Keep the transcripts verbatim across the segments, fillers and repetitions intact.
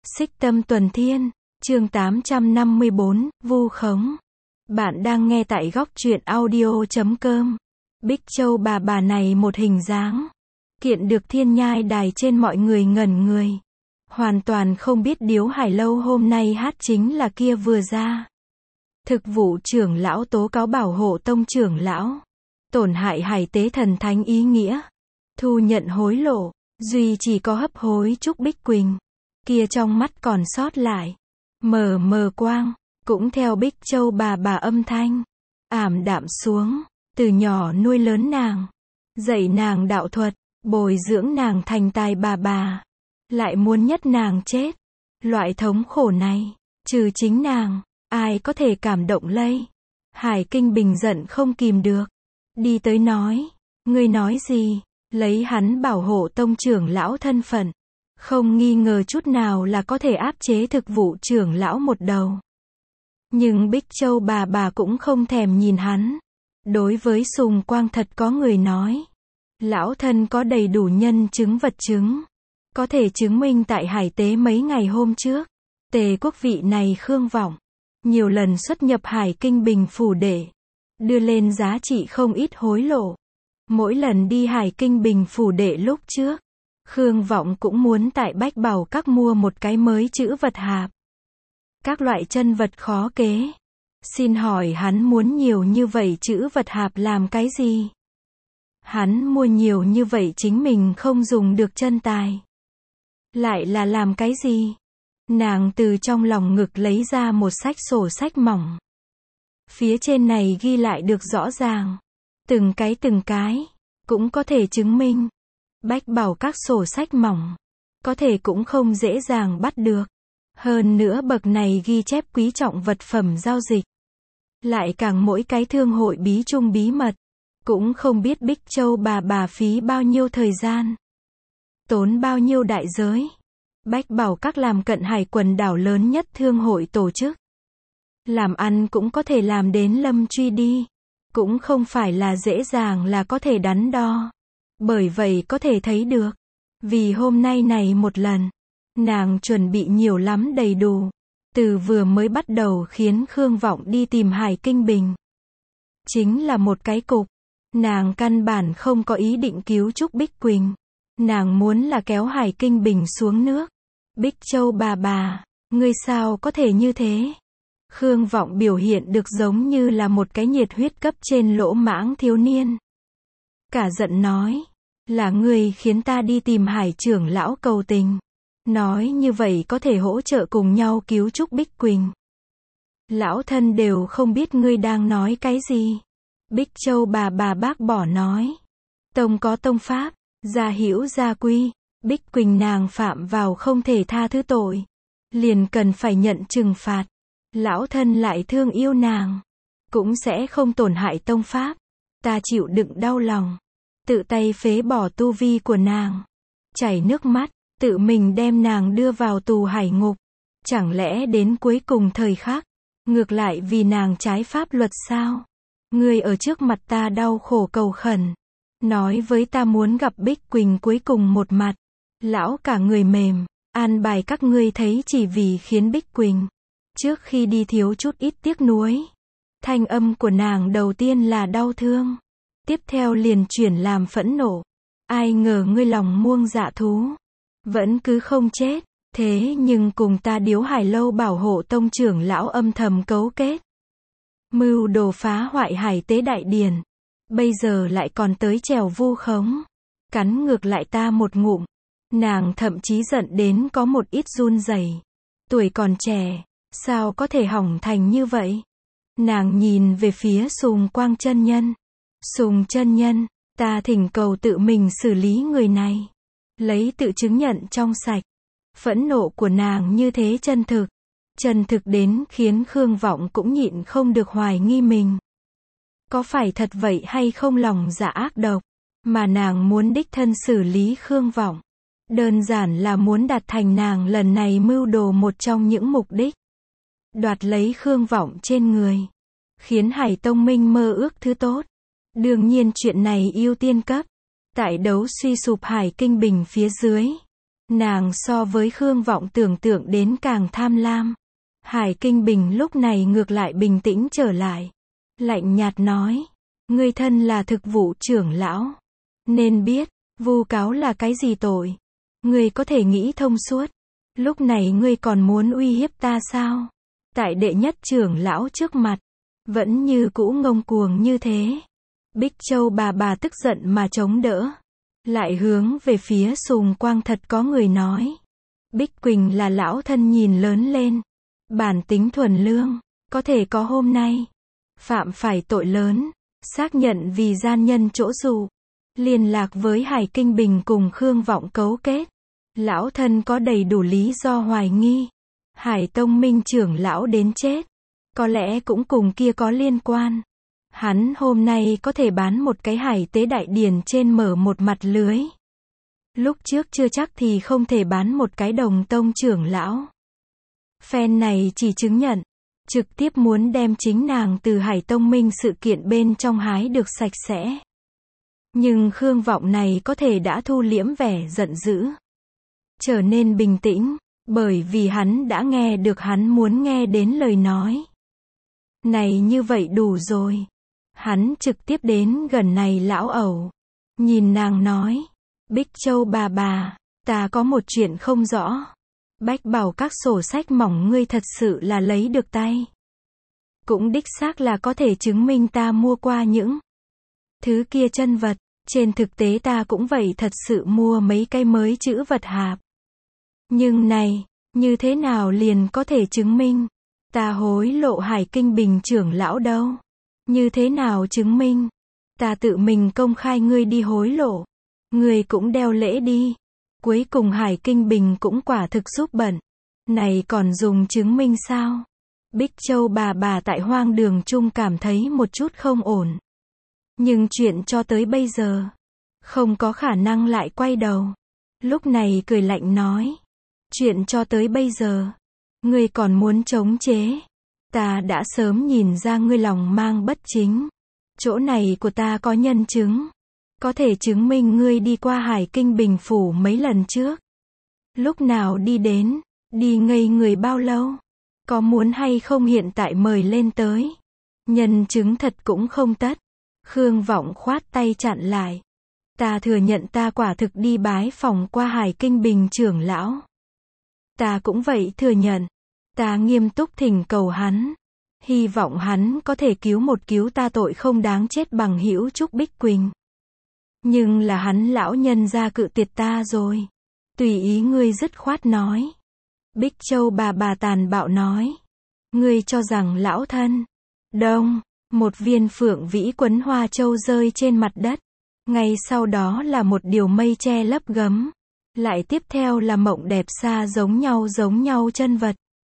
Xích Tâm Tuần Thiên, chương tám trăm năm mươi bốn, vu khống. Bạn đang nghe tại góc truyện audio chấm com. Bích Châu bà bà này một hình dáng kiện được thiên nhai đài trên, mọi người ngẩn người. Hoàn toàn không biết Điếu Hải Lâu hôm nay hát chính là kia vừa ra. Thực vụ trưởng lão tố cáo bảo hộ tông trưởng lão tổn hại hải tế thần thánh ý nghĩa, thu nhận hối lộ, duy chỉ có hấp hối Trúc Bích Quỳnh kia trong mắt còn sót lại mờ mờ quang, cũng theo Bích Châu bà bà âm thanh ảm đạm xuống. Từ nhỏ nuôi lớn nàng, dạy nàng đạo thuật, bồi dưỡng nàng thành tài bà bà, lại muốn nhất nàng chết. Loại thống khổ này, trừ chính nàng, ai có thể cảm động lây. Hải Kinh Bình giận không kìm được, đi tới nói, ngươi nói gì? Lấy hắn bảo hộ tông trưởng lão thân phận, không nghi ngờ chút nào là có thể áp chế thực vụ trưởng lão một đầu. Nhưng Bích Châu bà bà cũng không thèm nhìn hắn. Đối với Sùng Quang thật có người nói, lão thân có đầy đủ nhân chứng vật chứng, có thể chứng minh tại hải tế mấy ngày hôm trước, Tề quốc vị này Khương Vọng nhiều lần xuất nhập Hải Kinh Bình phủ để đưa lên giá trị không ít hối lộ. Mỗi lần đi Hải Kinh Bình phủ đệ lúc trước, Khương Vọng cũng muốn tại Bách Bảo Các mua một cái mới chữ vật hạp, các loại chân vật khó kế. Xin hỏi hắn muốn nhiều như vậy chữ vật hạp làm cái gì? Hắn mua nhiều như vậy chính mình không dùng được chân tài, lại là làm cái gì? Nàng từ trong lòng ngực lấy ra một sách sổ sách mỏng. Phía trên này ghi lại được rõ ràng, từng cái từng cái, cũng có thể chứng minh. Bách Bảo Các sổ sách mỏng, có thể cũng không dễ dàng bắt được. Hơn nữa bậc này ghi chép quý trọng vật phẩm giao dịch, lại càng mỗi cái thương hội bí trung bí mật, cũng không biết Bích Châu bà bà phí bao nhiêu thời gian, tốn bao nhiêu đại giới. Bách Bảo Các làm cận hải quần đảo lớn nhất thương hội tổ chức, làm ăn cũng có thể làm đến lâm truy đi, cũng không phải là dễ dàng là có thể đắn đo. Bởi vậy có thể thấy được, vì hôm nay này một lần, nàng chuẩn bị nhiều lắm đầy đủ. Từ vừa mới bắt đầu khiến Khương Vọng đi tìm Hải Kinh Bình, chính là một cái cục. Nàng căn bản không có ý định cứu Trúc Bích Quỳnh, nàng muốn là kéo Hải Kinh Bình xuống nước. Bích Châu bà bà, ngươi sao có thể như thế? Khương Vọng biểu hiện được giống như là một cái nhiệt huyết cấp trên lỗ mãng thiếu niên. Cả giận nói, là ngươi khiến ta đi tìm Hải trưởng lão cầu tình, nói như vậy có thể hỗ trợ cùng nhau cứu Trúc Bích Quỳnh. Lão thân đều không biết ngươi đang nói cái gì. Bích Châu bà bà bác bỏ nói, tông có tông pháp, gia hữu gia quy. Bích Quỳnh nàng phạm vào không thể tha thứ tội, liền cần phải nhận trừng phạt. Lão thân lại thương yêu nàng, cũng sẽ không tổn hại tông pháp. Ta chịu đựng đau lòng, tự tay phế bỏ tu vi của nàng, chảy nước mắt, tự mình đem nàng đưa vào tù hải ngục. Chẳng lẽ đến cuối cùng thời khắc, ngược lại vì nàng trái pháp luật sao? Ngươi ở trước mặt ta đau khổ cầu khẩn, nói với ta muốn gặp Bích Quỳnh cuối cùng một mặt. Lão cả người mềm, an bài các ngươi thấy chỉ vì khiến Bích Quỳnh trước khi đi thiếu chút ít tiếc nuối. Thanh âm của nàng đầu tiên là đau thương, tiếp theo liền chuyển làm phẫn nộ. Ai ngờ ngươi lòng muông dạ thú, vẫn cứ không chết, thế nhưng cùng ta Điếu Hải Lâu bảo hộ tông trưởng lão âm thầm cấu kết, mưu đồ phá hoại hải tế đại điển. Bây giờ lại còn tới trèo vu khống, cắn ngược lại ta một ngụm. Nàng thậm chí giận đến có một ít run rẩy. Tuổi còn trẻ, sao có thể hỏng thành như vậy? Nàng nhìn về phía Sùng Quang chân nhân. Sùng chân nhân, ta thỉnh cầu tự mình xử lý người này, lấy tự chứng nhận trong sạch. Phẫn nộ của nàng như thế chân thực, chân thực đến khiến Khương Vọng cũng nhịn không được hoài nghi mình. Có phải thật vậy hay không lòng dạ ác độc, mà nàng muốn đích thân xử lý Khương Vọng? Đơn giản là muốn đạt thành nàng lần này mưu đồ một trong những mục đích, đoạt lấy Khương Vọng trên người, khiến Hải Tông Minh mơ ước thứ tốt. Đương nhiên chuyện này ưu tiên cấp, tại đấu suy sụp Hải Kinh Bình phía dưới, Nàng so với Khương Vọng tưởng tượng đến càng tham lam. Hải Kinh Bình lúc này ngược lại bình tĩnh trở lại. Lạnh nhạt nói, ngươi thân là thực vụ trưởng lão, nên biết, vu cáo là cái gì tội. Ngươi có thể nghĩ thông suốt. Lúc này ngươi còn muốn uy hiếp ta sao? Tại đệ nhất trưởng lão trước mặt, vẫn như cũ ngông cuồng như thế. Bích Châu bà bà tức giận mà chống đỡ. Lại hướng về phía Sùng Quang thật có người nói. Bích Quỳnh là lão thân nhìn lớn lên. Bản tính thuần lương, có thể có hôm nay. Phạm phải tội lớn, xác nhận vì gian nhân chỗ dụ. Liên lạc với Hải Kinh Bình cùng Khương Vọng cấu kết. Lão thân có đầy đủ lý do hoài nghi. Hải Tông Minh trưởng lão đến chết. Có lẽ cũng cùng kia có liên quan. Hắn hôm nay có thể bán một cái hải tế đại điển trên mở một mặt lưới. Lúc trước chưa chắc thì không thể bán một cái đồng tông trưởng lão. Phen này chỉ chứng nhận. Trực tiếp muốn đem chính nàng từ Hải Tông Minh sự kiện bên trong hái được sạch sẽ. Nhưng Khương Vọng này có thể đã thu liễm vẻ giận dữ. Trở nên bình tĩnh, bởi vì hắn đã nghe được hắn muốn nghe đến lời nói. Này như vậy đủ rồi. Hắn trực tiếp đến gần này lão ẩu. Nhìn nàng nói, Bích Châu bà bà, ta có một chuyện không rõ. Bách bảo các sổ sách mỏng ngươi thật sự là lấy được tay. Cũng đích xác là có thể chứng minh ta mua qua những thứ kia chân vật. Trên thực tế ta cũng vậy thật sự mua mấy cái mới chữ vật hạp. Nhưng này, như thế nào liền có thể chứng minh? Ta hối lộ Hải Kinh Bình trưởng lão đâu? Như thế nào chứng minh? Ta tự mình công khai ngươi đi hối lộ. Ngươi cũng đeo lễ đi. Cuối cùng Hải Kinh Bình cũng quả thực giúp bận. Này còn dùng chứng minh sao? Bích Châu bà bà tại hoang đường chung cảm thấy một chút không ổn. Nhưng chuyện cho tới bây giờ, không có khả năng lại quay đầu. Lúc này cười lạnh nói. Chuyện cho tới bây giờ, ngươi còn muốn chống chế. Ta đã sớm nhìn ra ngươi lòng mang bất chính. Chỗ này của ta có nhân chứng. Có thể chứng minh ngươi đi qua Hải Kinh Bình phủ mấy lần trước. Lúc nào đi đến, đi ngây người bao lâu. Có muốn hay không hiện tại mời lên tới. Nhân chứng thật cũng không tất. Khương Vọng khoát tay chặn lại. Ta thừa nhận ta quả thực đi bái phòng qua Hải Kinh Bình trưởng lão. Ta cũng vậy thừa nhận. Ta nghiêm túc thỉnh cầu hắn. Hy vọng hắn có thể cứu một cứu ta tội không đáng chết bằng hữu Trúc Bích Quỳnh. Nhưng là hắn lão nhân ra cự tuyệt ta rồi. Tùy ý ngươi dứt khoát nói. Bích Châu bà bà tàn bạo nói. Ngươi cho rằng lão thân. Đông, một viên phượng vĩ quấn hoa châu rơi trên mặt đất. Ngay sau đó là một điều mây che lấp gấm. Lại tiếp theo là mộng đẹp xa giống nhau giống nhau chân vật.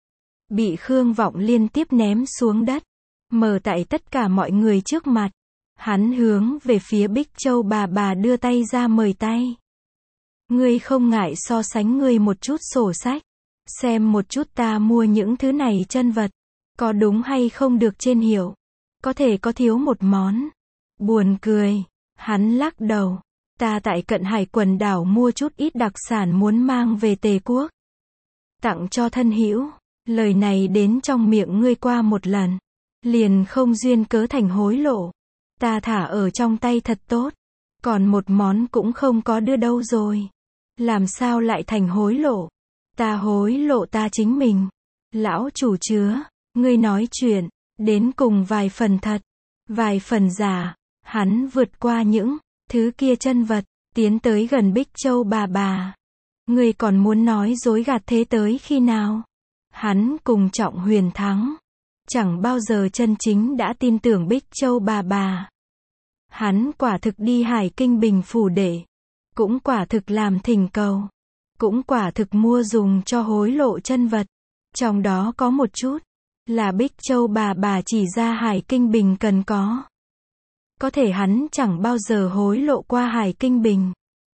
Bị Khương Vọng liên tiếp ném xuống đất. Mở tại tất cả mọi người trước mặt. Hắn hướng về phía Bích Châu bà bà đưa tay ra mời tay. Ngươi không ngại so sánh ngươi một chút sổ sách. Xem một chút ta mua những thứ này chân vật. Có đúng hay không được trên hiểu. Có thể có thiếu một món. Buồn cười. Hắn lắc đầu. Ta tại Cận Hải quần đảo mua chút ít đặc sản muốn mang về Tề quốc. Tặng cho thân hữu. Lời này đến trong miệng ngươi qua một lần. Liền không duyên cớ thành hối lộ. Ta thả ở trong tay thật tốt. Còn một món cũng không có đưa đâu rồi. Làm sao lại thành hối lộ? Ta hối lộ ta chính mình. Lão chủ chứa. Ngươi nói chuyện. Đến cùng vài phần thật. Vài phần giả. Hắn vượt qua những thứ kia chân vật. Tiến tới gần Bích Châu bà bà. Ngươi còn muốn nói dối gạt thế tới khi nào? Hắn cùng Trọng Huyền thắng. Chẳng bao giờ chân chính đã tin tưởng Bích Châu bà bà. Hắn quả thực đi Hải Kinh Bình phủ để. Cũng quả thực làm thỉnh cầu. Cũng quả thực mua dùng cho hối lộ chân vật. Trong đó có một chút. Là Bích Châu bà bà chỉ ra Hải Kinh Bình cần có. Có thể hắn chẳng bao giờ hối lộ qua Hải Kinh Bình.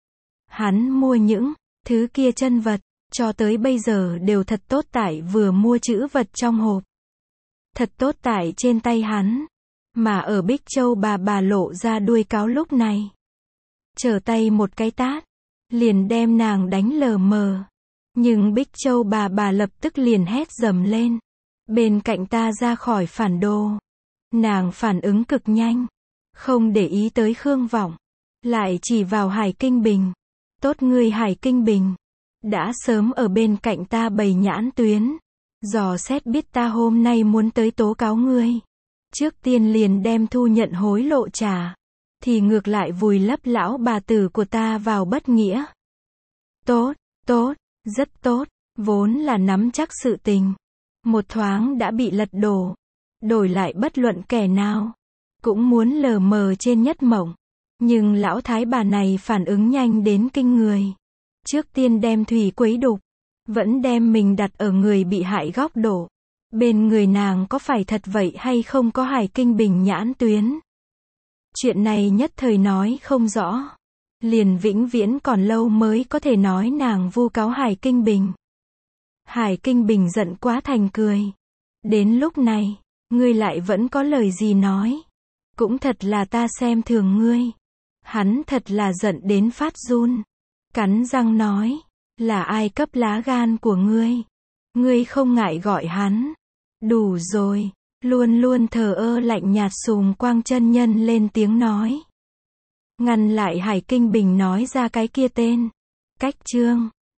Hắn mua những thứ kia chân vật. Cho tới bây giờ đều thật tốt tại vừa mua chữ vật trong hộp. Thật tốt tại trên tay hắn. Mà ở Bích Châu bà bà lộ ra đuôi cáo lúc này. Trở tay một cái tát. liền đem nàng đánh lờ mờ. Nhưng Bích Châu bà bà lập tức liền hét dầm lên. Bên cạnh ta ra khỏi phản đồ. Nàng phản ứng cực nhanh. Không để ý tới Khương Vọng. Lại chỉ vào Hải Kinh Bình. Tốt ngươi Hải Kinh Bình. Đã sớm ở bên cạnh ta bày nhãn tuyến. Dò xét biết ta hôm nay muốn tới tố cáo ngươi. Trước tiên liền đem thu nhận hối lộ trả. Thì ngược lại vùi lấp lão bà tử của ta vào bất nghĩa. Tốt, tốt, rất tốt. Vốn là nắm chắc sự tình. Một thoáng đã bị lật đổ. Đổi lại bất luận kẻ nào. Cũng muốn lờ mờ trên nhất mộng. Nhưng lão thái bà này phản ứng nhanh đến kinh người. Trước tiên đem thủy quấy đục. Vẫn đem mình đặt ở người bị hại góc độ. Bên người nàng có phải thật vậy hay không có Hải Kinh Bình nhãn tuyến. Chuyện này nhất thời nói không rõ. Liền vĩnh viễn còn lâu mới có thể nói nàng vu cáo Hải Kinh Bình. Hải Kinh Bình giận quá thành cười. Đến lúc này, ngươi lại vẫn có lời gì nói. Cũng thật là ta xem thường ngươi. Hắn thật là giận đến phát run. Cắn răng nói, là ai cấp lá gan của ngươi? Ngươi không ngại gọi hắn. Đủ rồi, luôn luôn thờ ơ lạnh nhạt Sùng Quang chân nhân lên tiếng nói. Ngăn lại Hải Kinh Bình nói ra cái kia tên. Cách chương